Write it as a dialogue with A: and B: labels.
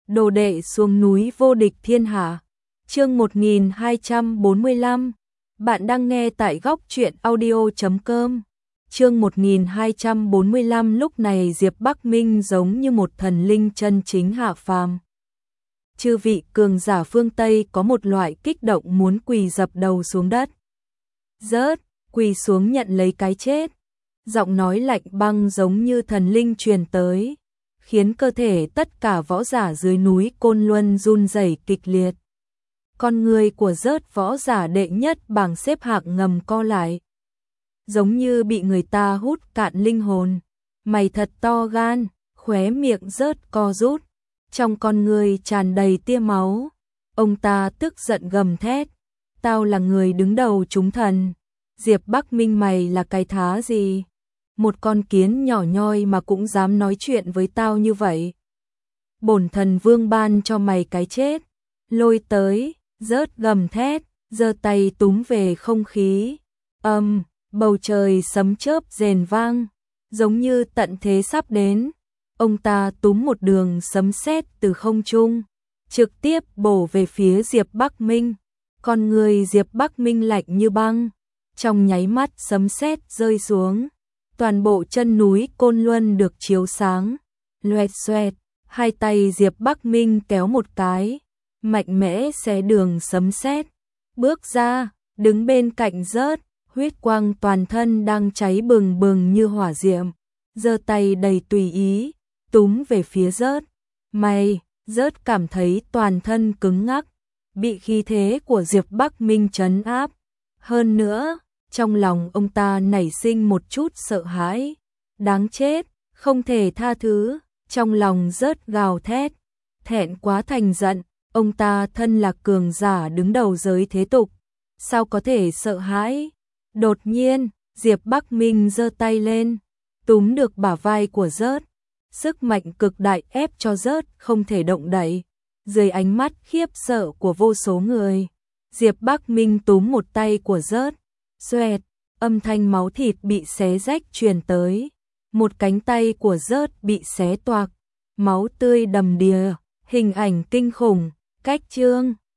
A: Đồ đệ xuống núi vô địch thiên hạ. Chương 1245. Bạn đang nghe tại góc truyện audio.com. Chương 1245. Lúc này Diệp Bắc Minh giống như một thần linh chân chính hạ phàm. Chư vị cường giả phương Tây có một loại kích động muốn quỳ dập đầu xuống đất. Rớt, quỳ xuống nhận lấy cái chết. Giọng nói lạnh băng giống như thần linh truyền tới, khiến cơ thể tất cả võ giả dưới núi Côn Luân run rẩy kịch liệt. Con người của Rớt võ giả đệ nhất bảng xếp hạng ngầm co lại, giống như bị người ta hút cạn linh hồn. Mày thật to gan, khóe miệng Rớt co rút, trong con người tràn đầy tia máu. Ông ta tức giận gầm thét, tao là người đứng đầu chúng thần, Diệp Bắc Minh mày là cái thá gì? Một con kiến nhỏ nhoi mà cũng dám nói chuyện với tao như vậy. Bổn thần vương ban cho mày cái chết. Lôi tới, Rớt gầm thét, giơ tay túm về không khí. Bầu trời sấm chớp rền vang, giống như tận thế sắp đến. Ông ta túm một đường sấm sét từ không trung, trực tiếp bổ về phía Diệp Bắc Minh. Con người Diệp Bắc Minh lạnh như băng, trong nháy mắt sấm sét rơi xuống. Toàn bộ chân núi Côn Luân được chiếu sáng, loẹt xoẹt, hai tay Diệp Bắc Minh kéo một cái, mạnh mẽ xé đường sấm sét, bước ra, đứng bên cạnh Rớt, huyết quang toàn thân đang cháy bừng bừng như hỏa diệm, giơ tay đầy tùy ý, túm về phía Rớt. Rớt cảm thấy toàn thân cứng ngắc, bị khí thế của Diệp Bắc Minh trấn áp. Hơn nữa, trong lòng ông ta nảy sinh một chút sợ hãi, đáng chết, không thể tha thứ. Trong lòng Rớt gào thét, thẹn quá thành giận, ông ta thân là cường giả đứng đầu giới thế tục, sao có thể sợ hãi. Đột nhiên, Diệp Bắc Minh giơ tay lên, túm được bả vai của Rớt, sức mạnh cực đại ép cho Rớt không thể động đậy. Dưới ánh mắt khiếp sợ của vô số người, Diệp Bắc Minh túm một tay của Rớt, xoẹt, âm thanh máu thịt bị xé rách truyền tới. Một cánh tay của Rớt bị xé toạc, máu tươi đầm đìa, hình ảnh kinh khủng. Cách chương